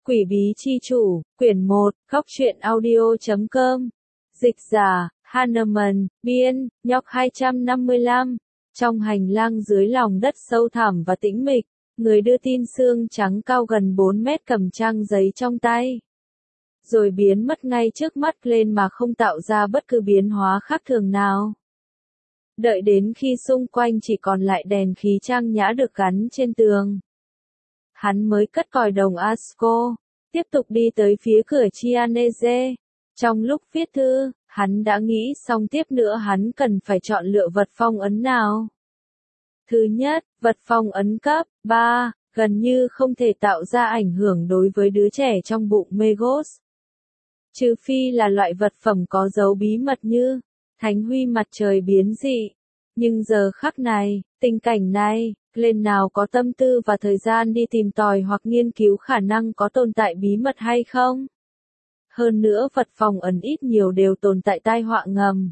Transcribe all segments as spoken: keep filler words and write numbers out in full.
Quỷ bí chi chủ, quyển một, góc truyện audio chấm com. Dịch giả, Hanuman, biên, nhóc hai trăm năm mươi lăm. Trong hành lang dưới lòng đất sâu thẳm và tĩnh mịch, người đưa tin xương trắng cao gần bốn mét cầm trang giấy trong tay. Rồi biến mất ngay trước mắt lên mà không tạo ra bất cứ biến hóa khác thường nào. Đợi đến khi xung quanh chỉ còn lại đèn khí trang nhã được gắn trên tường, hắn mới cất còi đồng Asco, tiếp tục đi tới phía cửa Chianese. Trong lúc viết thư, hắn đã nghĩ xong tiếp nữa hắn cần phải chọn lựa vật phong ấn nào. Thứ nhất, vật phong ấn cấp ba, gần như không thể tạo ra ảnh hưởng đối với đứa trẻ trong bụng Megos. Trừ phi là loại vật phẩm có dấu bí mật như thánh huy mặt trời biến dị. Nhưng giờ khắc này, tình cảnh này, Glenn nào có tâm tư và thời gian đi tìm tòi hoặc nghiên cứu khả năng có tồn tại bí mật hay không? Hơn nữa vật phong ấn ít nhiều đều tồn tại tai họa ngầm,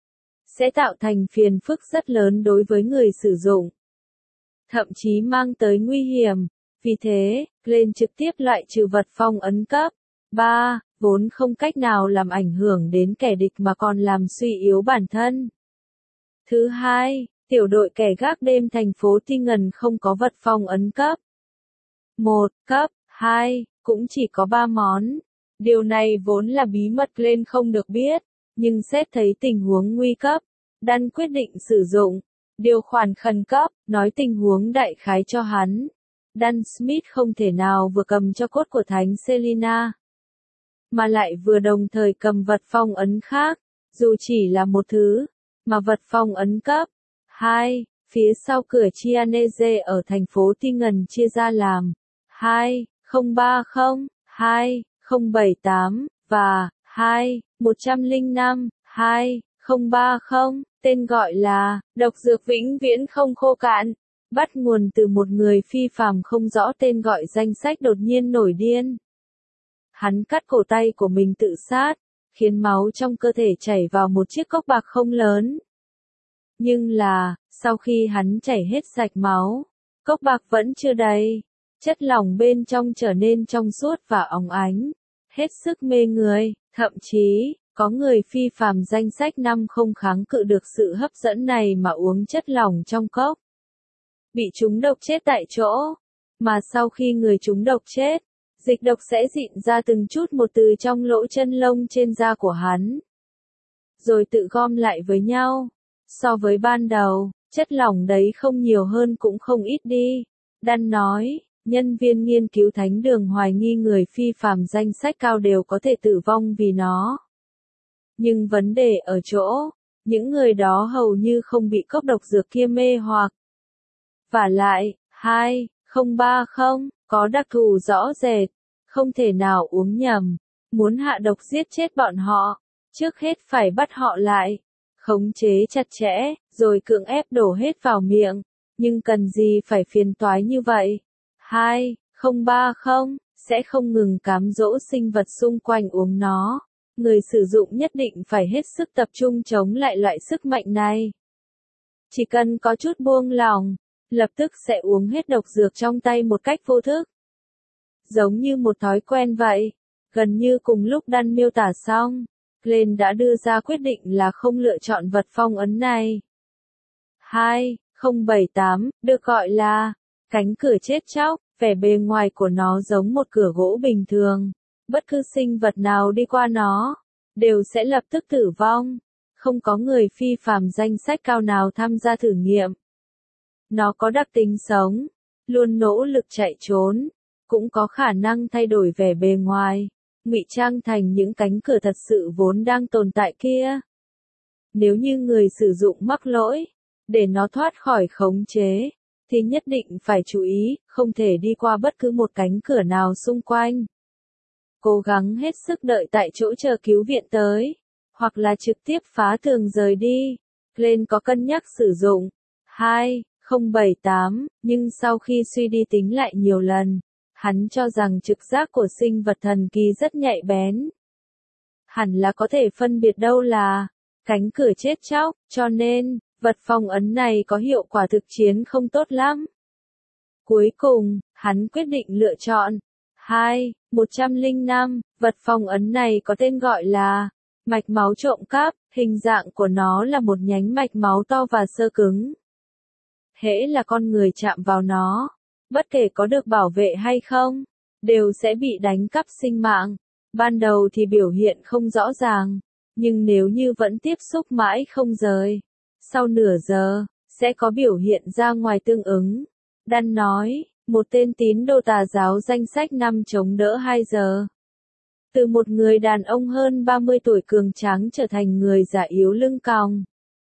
sẽ tạo thành phiền phức rất lớn đối với người sử dụng, thậm chí mang tới nguy hiểm. Vì thế, Glenn trực tiếp loại trừ vật phong ấn cấp ba, vốn không cách nào làm ảnh hưởng đến kẻ địch mà còn làm suy yếu bản thân. Thứ hai, tiểu đội kẻ gác đêm thành phố Tingen không có vật phong ấn cấp một, cấp hai, cũng chỉ có ba món. Điều này vốn là bí mật Glenn không được biết, nhưng xét thấy tình huống nguy cấp, Dan quyết định sử dụng điều khoản khẩn cấp, nói tình huống đại khái cho hắn. Dan Smith không thể nào vừa cầm cho cốt của Thánh Selina, mà lại vừa đồng thời cầm vật phong ấn khác, dù chỉ là một thứ, mà vật phong ấn cấp hai, phía sau cửa Chianese ở thành phố Tingen chia ra làm hai không ba không, hai không bảy tám và hai một không năm hai không ba không, tên gọi là độc dược vĩnh viễn không khô cạn, bắt nguồn từ một người phi phàm không rõ tên gọi danh sách đột nhiên nổi điên. Hắn cắt cổ tay của mình tự sát, khiến máu trong cơ thể chảy vào một chiếc cốc bạc không lớn. Nhưng là, sau khi hắn chảy hết sạch máu, cốc bạc vẫn chưa đầy, chất lỏng bên trong trở nên trong suốt và óng ánh, hết sức mê người, thậm chí, có người phi phàm danh sách năm không kháng cự được sự hấp dẫn này mà uống chất lỏng trong cốc, bị trúng độc chết tại chỗ. Mà sau khi người trúng độc chết, dịch độc sẽ rịn ra từng chút một từ trong lỗ chân lông trên da của hắn, rồi tự gom lại với nhau. So với ban đầu, chất lỏng đấy không nhiều hơn cũng không ít đi. Dan nói, nhân viên nghiên cứu thánh đường hoài nghi người phi phàm danh sách cao đều có thể tử vong vì nó. Nhưng vấn đề ở chỗ, những người đó hầu như không bị cốc độc dược kia mê hoặc. Vả lại, hai không ba không, có đặc thù rõ rệt, không thể nào uống nhầm. Muốn hạ độc giết chết bọn họ, trước hết phải bắt họ lại, khống chế chặt chẽ, rồi cưỡng ép đổ hết vào miệng. Nhưng cần gì phải phiền toái như vậy? hai không ba không, sẽ không ngừng cám dỗ sinh vật xung quanh uống nó. Người sử dụng nhất định phải hết sức tập trung chống lại loại sức mạnh này. Chỉ cần có chút buông lỏng, lập tức sẽ uống hết độc dược trong tay một cách vô thức. Giống như một thói quen vậy. Gần như cùng lúc Dan miêu tả xong, Glenn đã đưa ra quyết định là không lựa chọn vật phong ấn này. hai không bảy tám, được gọi là cánh cửa chết chóc, vẻ bề ngoài của nó giống một cửa gỗ bình thường. Bất cứ sinh vật nào đi qua nó, đều sẽ lập tức tử vong. Không có người phi phàm danh sách cao nào tham gia thử nghiệm. Nó có đặc tính sống, luôn nỗ lực chạy trốn, cũng có khả năng thay đổi vẻ bề ngoài, ngụy trang thành những cánh cửa thật sự vốn đang tồn tại kia. Nếu như người sử dụng mắc lỗi, để nó thoát khỏi khống chế, thì nhất định phải chú ý, không thể đi qua bất cứ một cánh cửa nào xung quanh. Cố gắng hết sức đợi tại chỗ chờ cứu viện tới, hoặc là trực tiếp phá tường rời đi. Glenn có cân nhắc sử dụng hai không bảy tám, nhưng sau khi suy đi tính lại nhiều lần, hắn cho rằng trực giác của sinh vật thần kỳ rất nhạy bén. Hẳn là có thể phân biệt đâu là cánh cửa chết chóc, cho nên, vật phong ấn này có hiệu quả thực chiến không tốt lắm. Cuối cùng, hắn quyết định lựa chọn hai. một trăm lẻ năm. Vật phong ấn này có tên gọi là mạch máu trộm cắp, hình dạng của nó là một nhánh mạch máu to và xơ cứng. Hễ là con người chạm vào nó, bất kể có được bảo vệ hay không, đều sẽ bị đánh cắp sinh mạng. Ban đầu thì biểu hiện không rõ ràng, nhưng nếu như vẫn tiếp xúc mãi không rời, sau nửa giờ, sẽ có biểu hiện ra ngoài tương ứng. Dan nói, một tên tín đồ tà giáo danh sách năm chống đỡ hai giờ. Từ một người đàn ông hơn ba mươi tuổi cường tráng trở thành người già yếu lưng còng.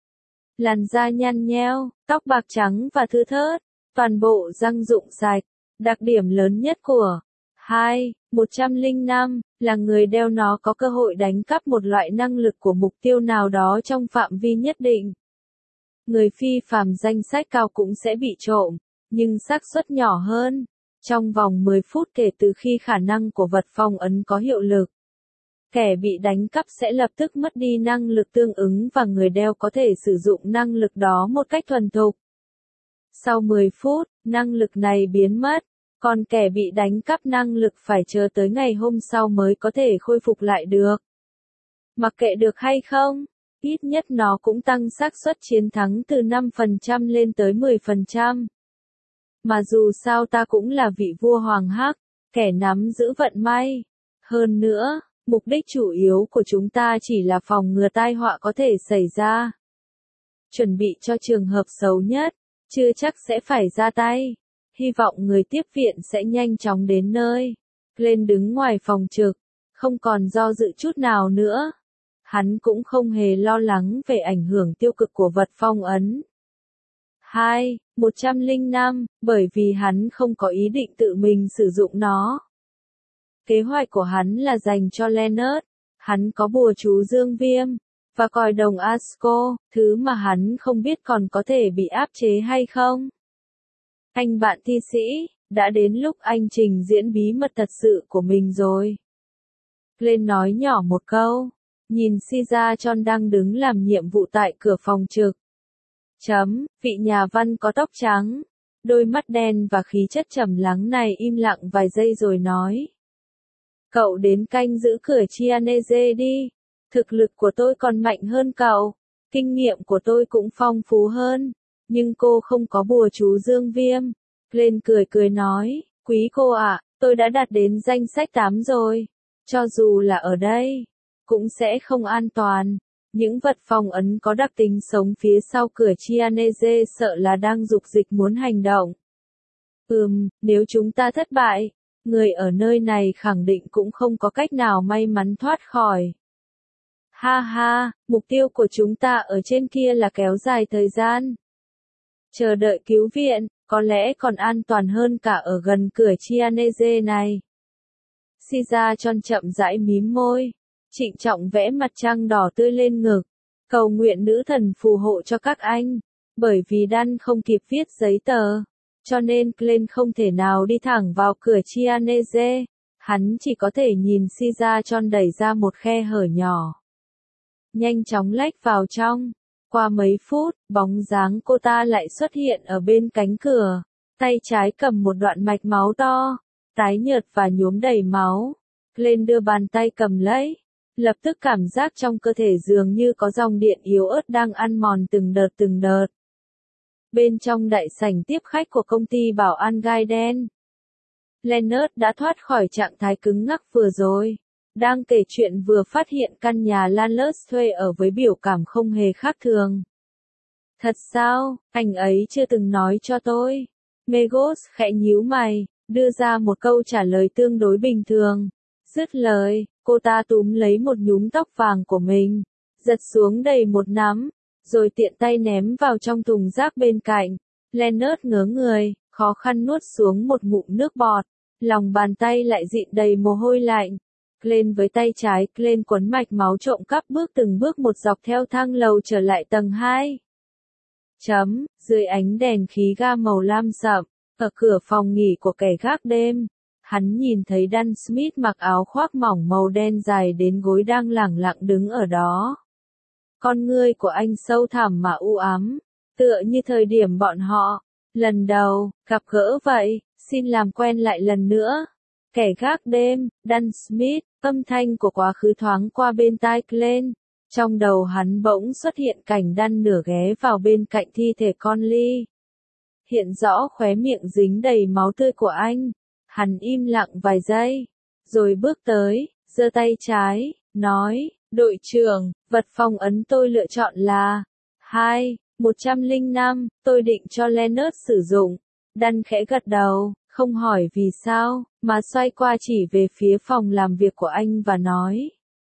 Làn da nhăn nheo, tóc bạc trắng và thưa thớt, toàn bộ răng rụng sạch. Đặc điểm lớn nhất của hai. một trăm lẻ năm là người đeo nó có cơ hội đánh cắp một loại năng lực của mục tiêu nào đó trong phạm vi nhất định. Người phi phàm danh sách cao cũng sẽ bị trộm, nhưng xác suất nhỏ hơn. Trong vòng mười phút kể từ khi khả năng của vật phong ấn có hiệu lực, kẻ bị đánh cắp sẽ lập tức mất đi năng lực tương ứng và người đeo có thể sử dụng năng lực đó một cách thuần thục. Sau mười phút, năng lực này biến mất, còn kẻ bị đánh cắp năng lực phải chờ tới ngày hôm sau mới có thể khôi phục lại được. Mặc kệ được hay không, ít nhất nó cũng tăng xác suất chiến thắng từ năm phần trăm lên tới mười phần trăm. Mà dù sao ta cũng là vị vua Hoàng Hắc, kẻ nắm giữ vận may. Hơn nữa, mục đích chủ yếu của chúng ta chỉ là phòng ngừa tai họa có thể xảy ra. Chuẩn bị cho trường hợp xấu nhất, chưa chắc sẽ phải ra tay. Hy vọng người tiếp viện sẽ nhanh chóng đến nơi. Glenn đứng ngoài phòng trực, không còn do dự chút nào nữa. Hắn cũng không hề lo lắng về ảnh hưởng tiêu cực của vật phong ấn. hai. một trăm lẻ năm, bởi vì hắn không có ý định tự mình sử dụng nó. Kế hoạch của hắn là dành cho Leonard. Hắn có bùa chú dương viêm, và còi đồng Asco, thứ mà hắn không biết còn có thể bị áp chế hay không. Anh bạn thi sĩ, đã đến lúc anh trình diễn bí mật thật sự của mình rồi. Glenn nói nhỏ một câu, nhìn Caesar John đang đứng làm nhiệm vụ tại cửa phòng trực. Chấm, vị nhà văn có tóc trắng, đôi mắt đen và khí chất trầm lắng này im lặng vài giây rồi nói. Cậu đến canh giữ cửa Chianese đi. Thực lực của tôi còn mạnh hơn cậu, kinh nghiệm của tôi cũng phong phú hơn, nhưng cô không có bùa chú dương viêm. Glenn cười cười nói, quý cô ạ, tôi đã đạt đến danh sách tám rồi, cho dù là ở đây, cũng sẽ không an toàn. Những vật phong ấn có đặc tính sống phía sau cửa Chianese sợ là đang dục dịch muốn hành động. Ừm, nếu chúng ta thất bại, người ở nơi này khẳng định cũng không có cách nào may mắn thoát khỏi. Ha ha, mục tiêu của chúng ta ở trên kia là kéo dài thời gian. Chờ đợi cứu viện, có lẽ còn an toàn hơn cả ở gần cửa Chianese này. Caesar John chậm rãi mím môi, trịnh trọng vẽ mặt trăng đỏ tươi lên ngực, cầu nguyện nữ thần phù hộ cho các anh. Bởi vì Dan không kịp viết giấy tờ, cho nên Glenn không thể nào đi thẳng vào cửa Chianese. Hắn chỉ có thể nhìn Caesar John đẩy ra một khe hở nhỏ, nhanh chóng lách vào trong. Qua mấy phút, bóng dáng cô ta lại xuất hiện ở bên cánh cửa, tay trái cầm một đoạn mạch máu to, tái nhợt và nhuốm đầy máu. Glenn đưa bàn tay cầm lấy, lập tức cảm giác trong cơ thể dường như có dòng điện yếu ớt đang ăn mòn từng đợt từng đợt. Bên trong đại sảnh tiếp khách của công ty bảo an gai đen, Leonard đã thoát khỏi trạng thái cứng ngắc vừa rồi. Đang kể chuyện vừa phát hiện căn nhà Landless thuê ở với biểu cảm không hề khác thường. Thật sao, anh ấy chưa từng nói cho tôi. Megos khẽ nhíu mày, đưa ra một câu trả lời tương đối bình thường. Dứt lời, cô ta túm lấy một nhúm tóc vàng của mình, giật xuống đầy một nắm, rồi tiện tay ném vào trong thùng rác bên cạnh. Leonard ngớ người, khó khăn nuốt xuống một ngụm nước bọt, lòng bàn tay lại dịn đầy mồ hôi lạnh. Glenn với tay trái, Glenn quấn mạch máu trộm cắp bước từng bước một dọc theo thang lầu trở lại tầng hai. Chấm, dưới ánh đèn khí ga màu lam sậm, ở cửa phòng nghỉ của kẻ gác đêm, hắn nhìn thấy Dan Smith mặc áo khoác mỏng màu đen dài đến gối đang lẳng lặng đứng ở đó. Con ngươi của anh sâu thẳm mà u ám, tựa như thời điểm bọn họ lần đầu gặp gỡ vậy. Xin làm quen lại lần nữa. Kẻ gác đêm, Dan Smith, âm thanh của quá khứ thoáng qua bên tai Glenn. Trong đầu hắn bỗng xuất hiện cảnh Dan nửa ghé vào bên cạnh thi thể Conley. Hiện rõ khóe miệng dính đầy máu tươi của anh. Hắn im lặng vài giây, rồi bước tới, giơ tay trái, nói, đội trưởng, vật phong ấn tôi lựa chọn là hai một trăm lẻ năm, tôi định cho Leonard sử dụng. Dan khẽ gật đầu, không hỏi vì sao, mà xoay qua chỉ về phía phòng làm việc của anh và nói.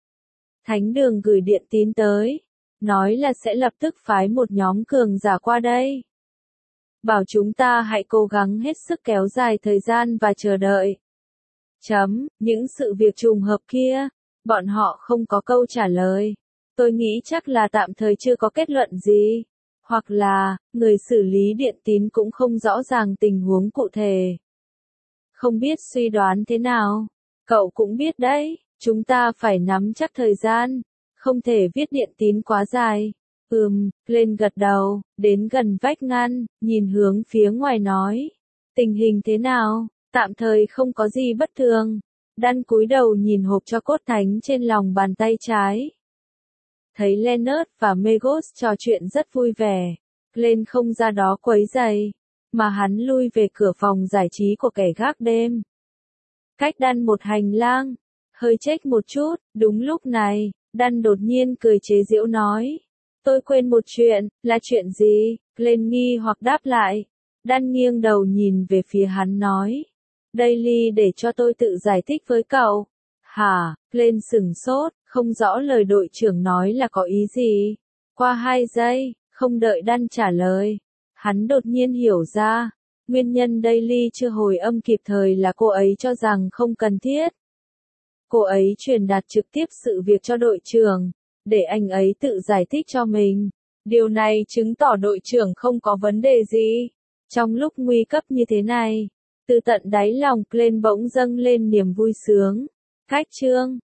Thánh đường gửi điện tín tới, nói là sẽ lập tức phái một nhóm cường giả qua đây. Bảo chúng ta hãy cố gắng hết sức kéo dài thời gian và chờ đợi. Chấm, những sự việc trùng hợp kia, bọn họ không có câu trả lời. Tôi nghĩ chắc là tạm thời chưa có kết luận gì. Hoặc là, người xử lý điện tín cũng không rõ ràng tình huống cụ thể. Không biết suy đoán thế nào. Cậu cũng biết đấy, chúng ta phải nắm chắc thời gian. Không thể viết điện tín quá dài. Ừm, lên gật đầu, đến gần vách ngăn, nhìn hướng phía ngoài nói. Tình hình thế nào? Tạm thời không có gì bất thường. Dan cúi đầu nhìn hộp cho cốt thánh trên lòng bàn tay trái. Thấy Leonard và Megos trò chuyện rất vui vẻ. Glenn không ra đó quấy rầy, mà hắn lui về cửa phòng giải trí của kẻ gác đêm. Cách Dan một hành lang, hơi chếch một chút, đúng lúc này, Dan đột nhiên cười chế giễu nói. Tôi quên một chuyện, là chuyện gì? Glenn nghi hoặc đáp lại. Dan nghiêng đầu nhìn về phía hắn nói. Daily để cho tôi tự giải thích với cậu. Hả? Glenn sửng sốt, không rõ lời đội trưởng nói là có ý gì. Qua hai giây, không đợi Dan trả lời, hắn đột nhiên hiểu ra. Nguyên nhân Daily chưa hồi âm kịp thời là cô ấy cho rằng không cần thiết. Cô ấy truyền đạt trực tiếp sự việc cho đội trưởng, để anh ấy tự giải thích cho mình. Điều này chứng tỏ đội trưởng không có vấn đề gì. Trong lúc nguy cấp như thế này, từ tận đáy lòng Glenn bỗng dâng lên niềm vui sướng. Cách chương